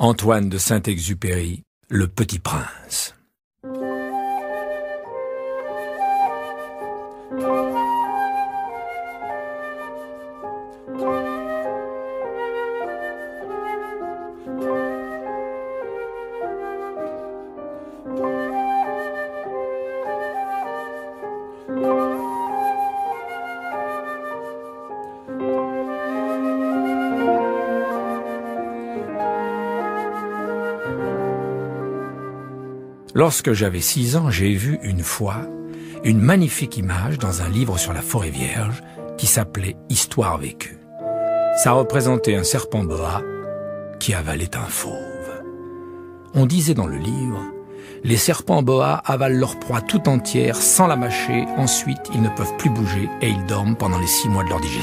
Antoine de Saint-Exupéry, Le Petit Prince. Lorsque j'avais 6 ans, j'ai vu une fois une magnifique image dans un livre sur la forêt vierge qui s'appelait « Histoire vécue ». Ça représentait un serpent boa qui avalait un fauve. On disait dans le livre « Les serpents boa avalent leur proie tout entière sans la mâcher, ensuite ils ne peuvent plus bouger et ils dorment pendant les 6 mois de leur digestion ».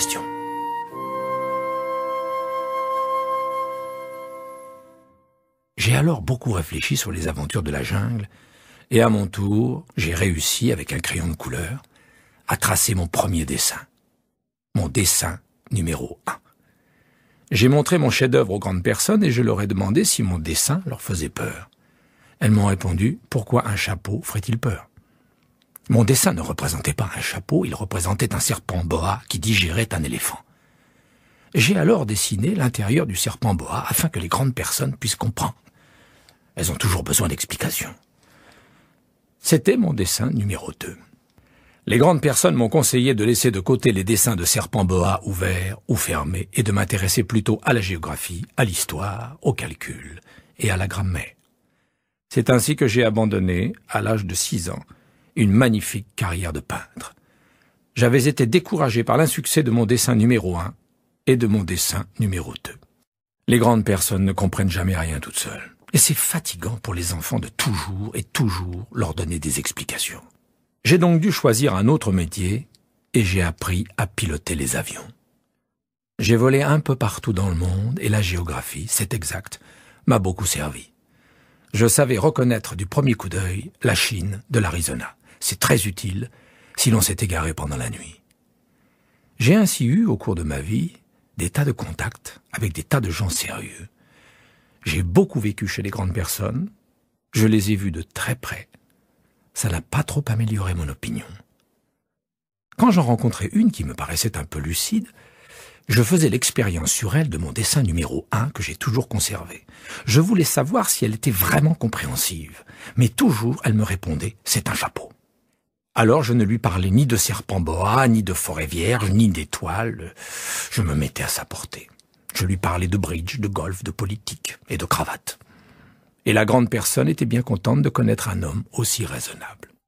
J'ai alors beaucoup réfléchi sur les aventures de la jungle et à mon tour, j'ai réussi, avec un crayon de couleur, à tracer mon premier dessin. Mon dessin numéro 1. J'ai montré mon chef-d'œuvre aux grandes personnes et je leur ai demandé si mon dessin leur faisait peur. Elles m'ont répondu « Pourquoi un chapeau ferait-il peur ?» Mon dessin ne représentait pas un chapeau, il représentait un serpent boa qui digérait un éléphant. J'ai alors dessiné l'intérieur du serpent boa afin que les grandes personnes puissent comprendre. Elles ont toujours besoin d'explications. C'était mon dessin numéro 2. Les grandes personnes m'ont conseillé de laisser de côté les dessins de serpents boa ouverts ou fermés et de m'intéresser plutôt à la géographie, à l'histoire, au calcul et à la grammaire. C'est ainsi que j'ai abandonné, à l'âge de 6 ans, une magnifique carrière de peintre. J'avais été découragé par l'insuccès de mon dessin numéro 1 et de mon dessin numéro 2. Les grandes personnes ne comprennent jamais rien toutes seules. Et c'est fatigant pour les enfants de toujours et toujours leur donner des explications. J'ai donc dû choisir un autre métier et j'ai appris à piloter les avions. J'ai volé un peu partout dans le monde et la géographie, c'est exact, m'a beaucoup servi. Je savais reconnaître du premier coup d'œil la Chine de l'Arizona. C'est très utile si l'on s'est égaré pendant la nuit. J'ai ainsi eu, au cours de ma vie, des tas de contacts avec des tas de gens sérieux. J'ai beaucoup vécu chez les grandes personnes, je les ai vues de très près. Ça n'a pas trop amélioré mon opinion. Quand j'en rencontrais une qui me paraissait un peu lucide, je faisais l'expérience sur elle de mon dessin numéro 1 que j'ai toujours conservé. Je voulais savoir si elle était vraiment compréhensive, mais toujours elle me répondait « c'est un chapeau ». Alors je ne lui parlais ni de serpent boa, ni de forêt vierge, ni d'étoiles, je me mettais à sa portée. Je lui parlais de bridge, de golf, de politique et de cravate. Et la grande personne était bien contente de connaître un homme aussi raisonnable.